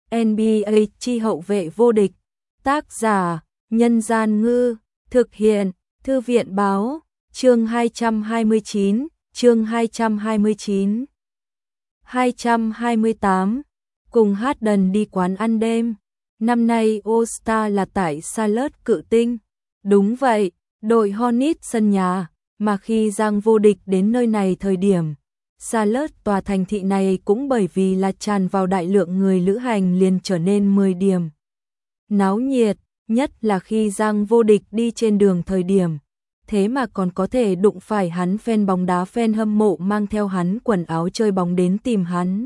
NBA chi hậu vệ vô địch. Tác giả: Nhân Gian Ngư. Thực hiện: Thư viện Báo. Chương 229. Chương 229. 228. Cùng Harden đi quán ăn đêm. Năm nay All-Star là tại Charlotte Cự Tinh. Đúng vậy, đội Hornets sân nhà, mà khi Giang vô địch đến nơi này thời điểm, Charlotte tòa thành thị này cũng bởi vì là tràn vào đại lượng người lữ hành liền trở nên 10 điểm. Náo nhiệt, nhất là khi Giang vô địch đi trên đường thời điểm, thế mà còn có thể đụng phải hắn fan bóng đá fan hâm mộ mang theo hắn quần áo chơi bóng đến tìm hắn.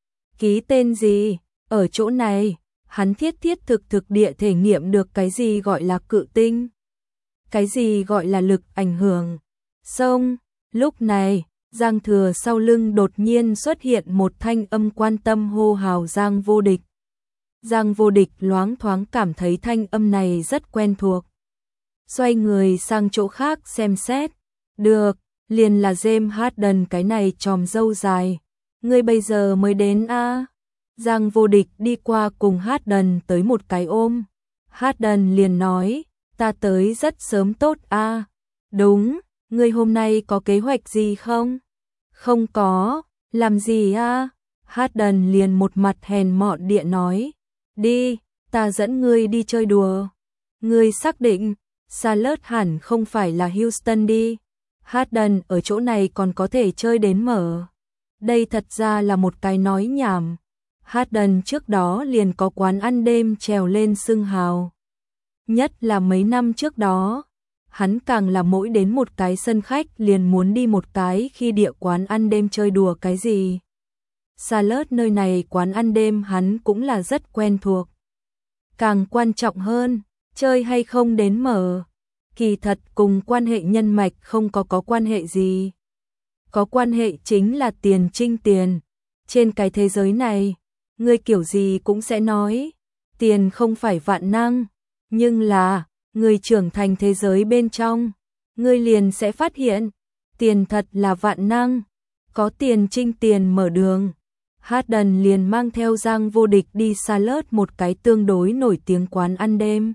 Ký tên gì? Ở chỗ này, hắn thiết thực địa thể nghiệm được cái gì gọi là cự tinh. Cái gì gọi là lực ảnh hưởng. Xong, lúc này, Giang Thừa sau lưng đột nhiên xuất hiện một thanh âm quan tâm hô hào Giang vô địch. Giang vô địch loáng thoáng cảm thấy thanh âm này rất quen thuộc. Xoay người sang chỗ khác xem xét. Được, liền là James Harden cái này chòm râu dài. Ngươi bây giờ mới đến a? Giang vô địch đi qua cùng Harden tới một cái ôm. Harden liền nói, ta tới rất sớm tốt a. Đúng, ngươi hôm nay có kế hoạch gì không? Không có, làm gì a? Harden liền một mặt hèn mọn địa nói, đi, ta dẫn ngươi đi chơi đùa. Ngươi xác định, Charlotte hẳn không phải là Houston đi. Harden ở chỗ này còn có thể chơi đến mở. Đây thật ra là một cái nói nhảm. Harden trước đó liền có quán ăn đêm trèo lên xưng hào. Nhất là mấy năm trước đó, hắn càng là mỗi đến một cái sân khách liền muốn đi một cái khi địa quán ăn đêm chơi đùa cái gì. Charlotte nơi này quán ăn đêm hắn cũng là rất quen thuộc. Càng quan trọng hơn, chơi hay không đến mở, kỳ thật cùng quan hệ nhân mạch không có quan hệ gì. Có quan hệ chính là tiền trinh tiền. Trên cái thế giới này, người kiểu gì cũng sẽ nói, tiền không phải vạn năng, nhưng là, người trưởng thành thế giới bên trong, người liền sẽ phát hiện, tiền thật là vạn năng, có tiền trinh tiền mở đường. Harden liền mang theo Giang vô địch đi Charlotte một cái tương đối nổi tiếng quán ăn đêm.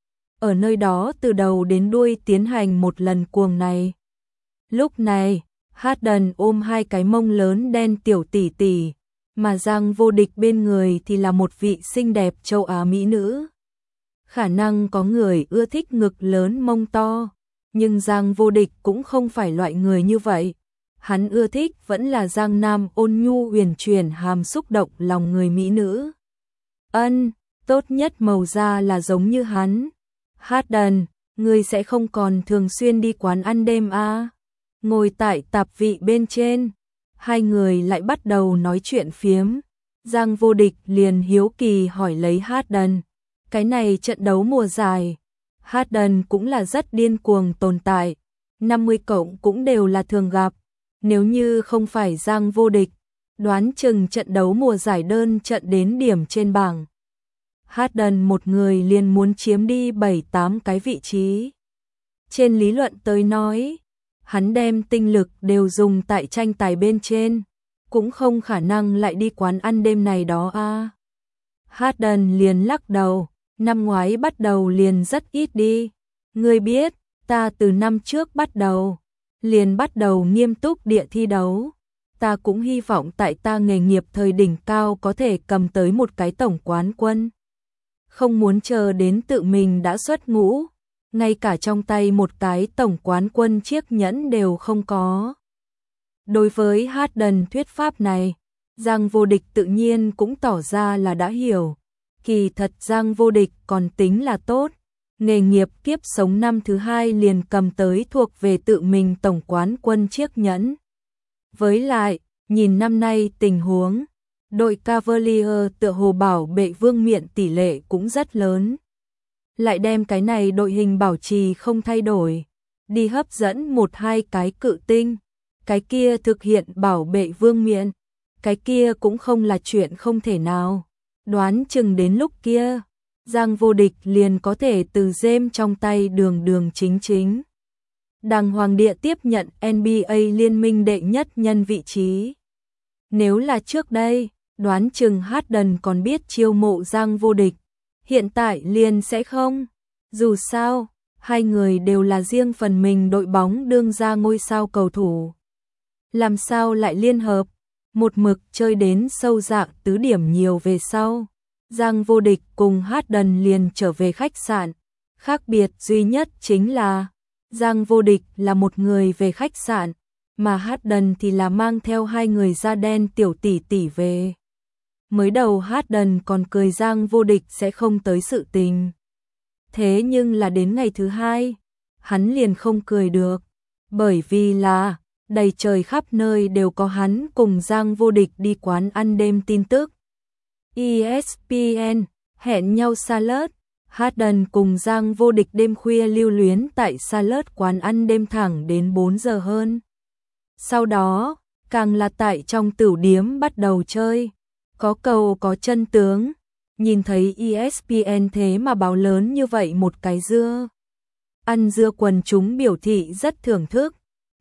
Ở nơi đó từ đầu đến đuôi tiến hành một lần cuồng này. Lúc này, Harden ôm hai cái mông lớn đen tiểu tỷ tỷ, mà Giang vô địch bên người thì là một vị xinh đẹp châu Á mỹ nữ. Khả năng có người ưa thích ngực lớn mông to, nhưng Giang vô địch cũng không phải loại người như vậy. Hắn ưa thích vẫn là Giang Nam ôn nhu huyền chuyển hàm xúc động lòng người mỹ nữ. Tốt nhất màu da là giống như hắn. Harden, ngươi sẽ không còn thường xuyên đi quán ăn đêm à? Ngồi tại tạp vị bên trên, hai người lại bắt đầu nói chuyện phiếm. Giang vô địch liền hiếu kỳ hỏi lấy Harden, cái này trận đấu mùa giải, Harden cũng là rất điên cuồng tồn tại, 50 cộng cũng đều là thường gặp. Nếu như không phải Giang vô địch, đoán chừng trận đấu mùa giải đơn trận đến điểm trên bảng. Harden một người liền muốn chiếm đi 7-8 cái vị trí. Trên lý luận tới nói, hắn đem tinh lực đều dùng tại tranh tài bên trên, cũng không khả năng lại đi quán ăn đêm này đó a. Harden liền lắc đầu, năm ngoái bắt đầu liền rất ít đi. Ngươi biết, ta từ năm trước bắt đầu, liền bắt đầu nghiêm túc địa thi đấu. Ta cũng hy vọng tại ta nghề nghiệp thời đỉnh cao có thể cầm tới một cái tổng quán quân. Không muốn chờ đến tự mình đã xuất ngũ, ngay cả trong tay một cái tổng quán quân chiếc nhẫn đều không có. Đối với Harden thuyết pháp này, Giang vô địch tự nhiên cũng tỏ ra là đã hiểu. Kỳ thật Giang vô địch còn tính là tốt. Nghề nghiệp kiếp sống năm thứ 2 liền cầm tới thuộc về tự mình tổng quán quân chiếc nhẫn. Với lại, nhìn năm nay tình huống, đội Cavalier tựa hồ bảo bệ vương miện tỷ lệ cũng rất lớn. Lại đem cái này đội hình bảo trì không thay đổi, đi hấp dẫn 1-2 cái cự tinh, cái kia thực hiện bảo bệ vương miện, cái kia cũng không là chuyện không thể nào. Đoán chừng đến lúc kia, Giang vô địch liền có thể từ James trong tay đường chính. Đàng hoàng địa tiếp nhận NBA liên minh đệ nhất nhân vị trí. Nếu là trước đây, đoán chừng Harden còn biết chiêu mộ Giang Vô Địch, hiện tại liền sẽ không. Dù sao, hai người đều là riêng phần mình đội bóng đương ra ngôi sao cầu thủ. Làm sao lại liên hợp, một mực chơi đến sâu dạng tứ điểm nhiều về sau. Giang Vô Địch cùng Harden liền trở về khách sạn. Khác biệt duy nhất chính là Giang Vô Địch là một người về khách sạn, mà Harden thì là mang theo hai người da đen tiểu tỷ tỷ về. Mới đầu Harden còn cười Giang Vô Địch sẽ không tới sự tình. Thế nhưng là đến ngày thứ hai, hắn liền không cười được, bởi vì là đầy trời khắp nơi đều có hắn cùng Giang Vô Địch đi quán ăn đêm tin tức. ESPN hẹn nhau Salad, Harden cùng Giang Vô Địch đêm khuya lưu luyến tại Salad quán ăn đêm thẳng đến 4 giờ hơn. Sau đó, càng là tại trong tửu điếm bắt đầu chơi, có cầu có chân tướng, nhìn thấy ESPN thế mà báo lớn như vậy một cái dưa. Ăn dưa quần chúng biểu thị rất thưởng thức.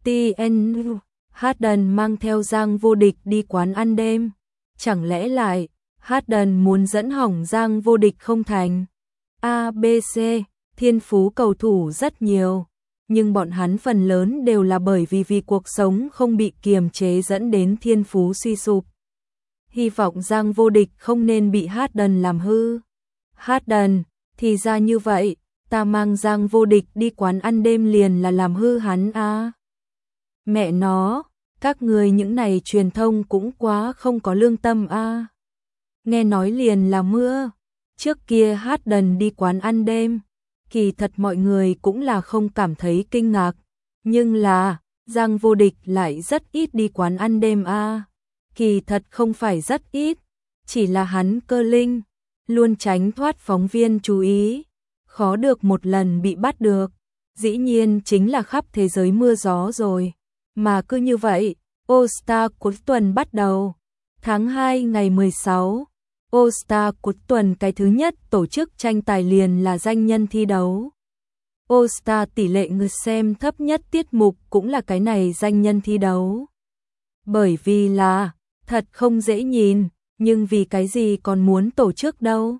TN Harden mang theo Giang Vô Địch đi quán ăn đêm. Chẳng lẽ lại Harden muốn dẫn hỏng Giang Vô Địch không thành? ABC, thiên phú cầu thủ rất nhiều, nhưng bọn hắn phần lớn đều là bởi vì cuộc sống không bị kiềm chế dẫn đến thiên phú suy sụp. Hy vọng Giang Vô Địch không nên bị Harden làm hư. Harden, thì ra như vậy, ta mang Giang Vô Địch đi quán ăn đêm liền là làm hư hắn à? Mẹ nó, các người những này truyền thông cũng quá không có lương tâm à? Nghe nói liền là mưa. Trước kia Harden đi quán ăn đêm, kỳ thật mọi người cũng là không cảm thấy kinh ngạc, nhưng là Giang Vô Địch lại rất ít đi quán ăn đêm à? Kỳ thật không phải rất ít, chỉ là hắn cơ linh, luôn tránh thoát phóng viên chú ý, khó được một lần bị bắt được, dĩ nhiên chính là khắp thế giới mưa gió rồi. Mà cứ như vậy, All-Star cuối tuần bắt đầu. Tháng 2 ngày 16, All-Star cuối tuần cái thứ nhất tổ chức tranh tài liền là danh nhân thi đấu. All-Star tỷ lệ người xem thấp nhất tiết mục cũng là cái này danh nhân thi đấu. Bởi vì là thật không dễ nhìn, nhưng vì cái gì còn muốn tổ chức đâu?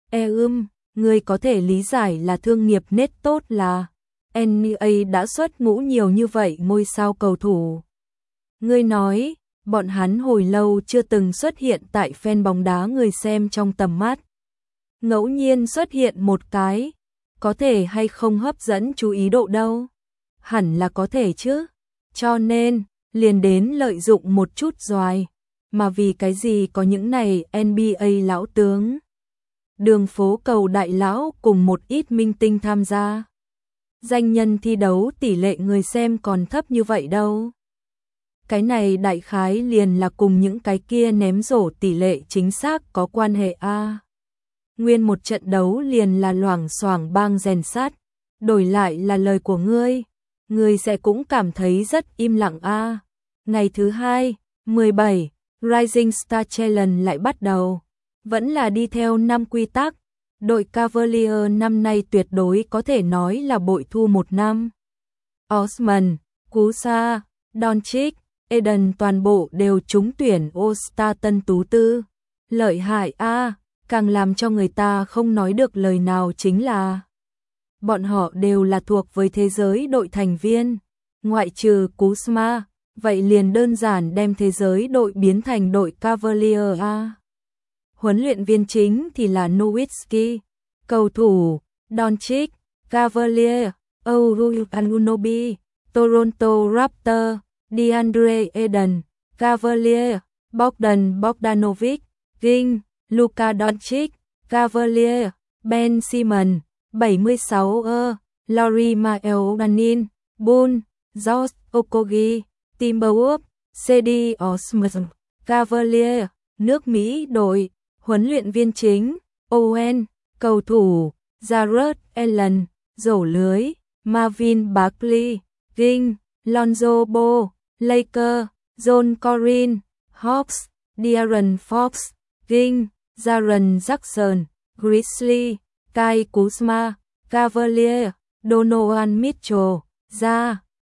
Người có thể lý giải là thương nghiệp nết tốt là NBA đã xuất ngũ nhiều như vậy ngôi sao cầu thủ. Ngươi nói, bọn hắn hồi lâu chưa từng xuất hiện tại fan bóng đá người xem trong tầm mắt. Ngẫu nhiên xuất hiện một cái, có thể hay không hấp dẫn chú ý độ đâu? Hẳn là có thể chứ. Cho nên, liền đến lợi dụng một chút doài. Mà vì cái gì có những này NBA lão tướng, đường phố cầu đại lão cùng một ít minh tinh tham gia. Danh nhân thi đấu tỷ lệ người xem còn thấp như vậy đâu. Cái này đại khái liền là cùng những cái kia ném rổ tỷ lệ chính xác có quan hệ a. Nguyên một trận đấu liền là loảng xoảng bang rèn sát, đổi lại là lời của ngươi sẽ cũng cảm thấy rất im lặng a. Ngày thứ 2, 17, Rising Star Challenge lại bắt đầu, vẫn là đi theo 5 quy tắc. Đội Cavalier năm nay tuyệt đối có thể nói là bội thu một năm. Osman, Kusa, Doncic, Eden toàn bộ đều trúng tuyển All-Star tân tú tư. Lợi hại a, càng làm cho người ta không nói được lời nào chính là bọn họ đều là thuộc với thế giới đội thành viên, ngoại trừ Kuzma, vậy liền đơn giản đem thế giới đội biến thành đội Cavalier a. Huấn luyện viên chính thì là Nowitzki, cầu thủ Doncic, Cavalier, Anunoby, Toronto Raptors, DeAndre Ayton, Cavalier, Bogdan Bogdanovic, King, Luka Doncic, Cavalier, Ben Simmons, 76 Lauri Markkanen, Bull, George Okogie, Timberwolves, Cedi Osman, Cavalier, nước Mỹ đội, huấn luyện viên chính, Owen, cầu thủ, Jared Allen, rổ lưới, Marvin Bagley, King, Lonzo Ball, Lakers, John Collins, Hawks, De'Aaron Fox, King, Jaren Jackson, Grizzlies, Kyle Kuzma, Cavalier, Donovan Mitchell,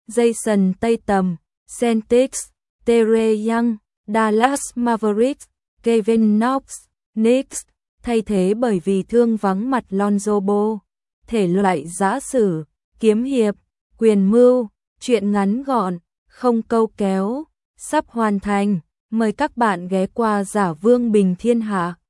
Jason Tatum, Celtics, Trae Young, Dallas Mavericks, Kevin Knox, Knicks, thay thế bởi vì thương vắng mặt Lonzo Ball. Thể loại giã sử, kiếm hiệp, quyền mưu, truyện ngắn gọn, không câu kéo, sắp hoàn thành. Mời các bạn ghé qua Giả Vương Bình Thiên Hạ.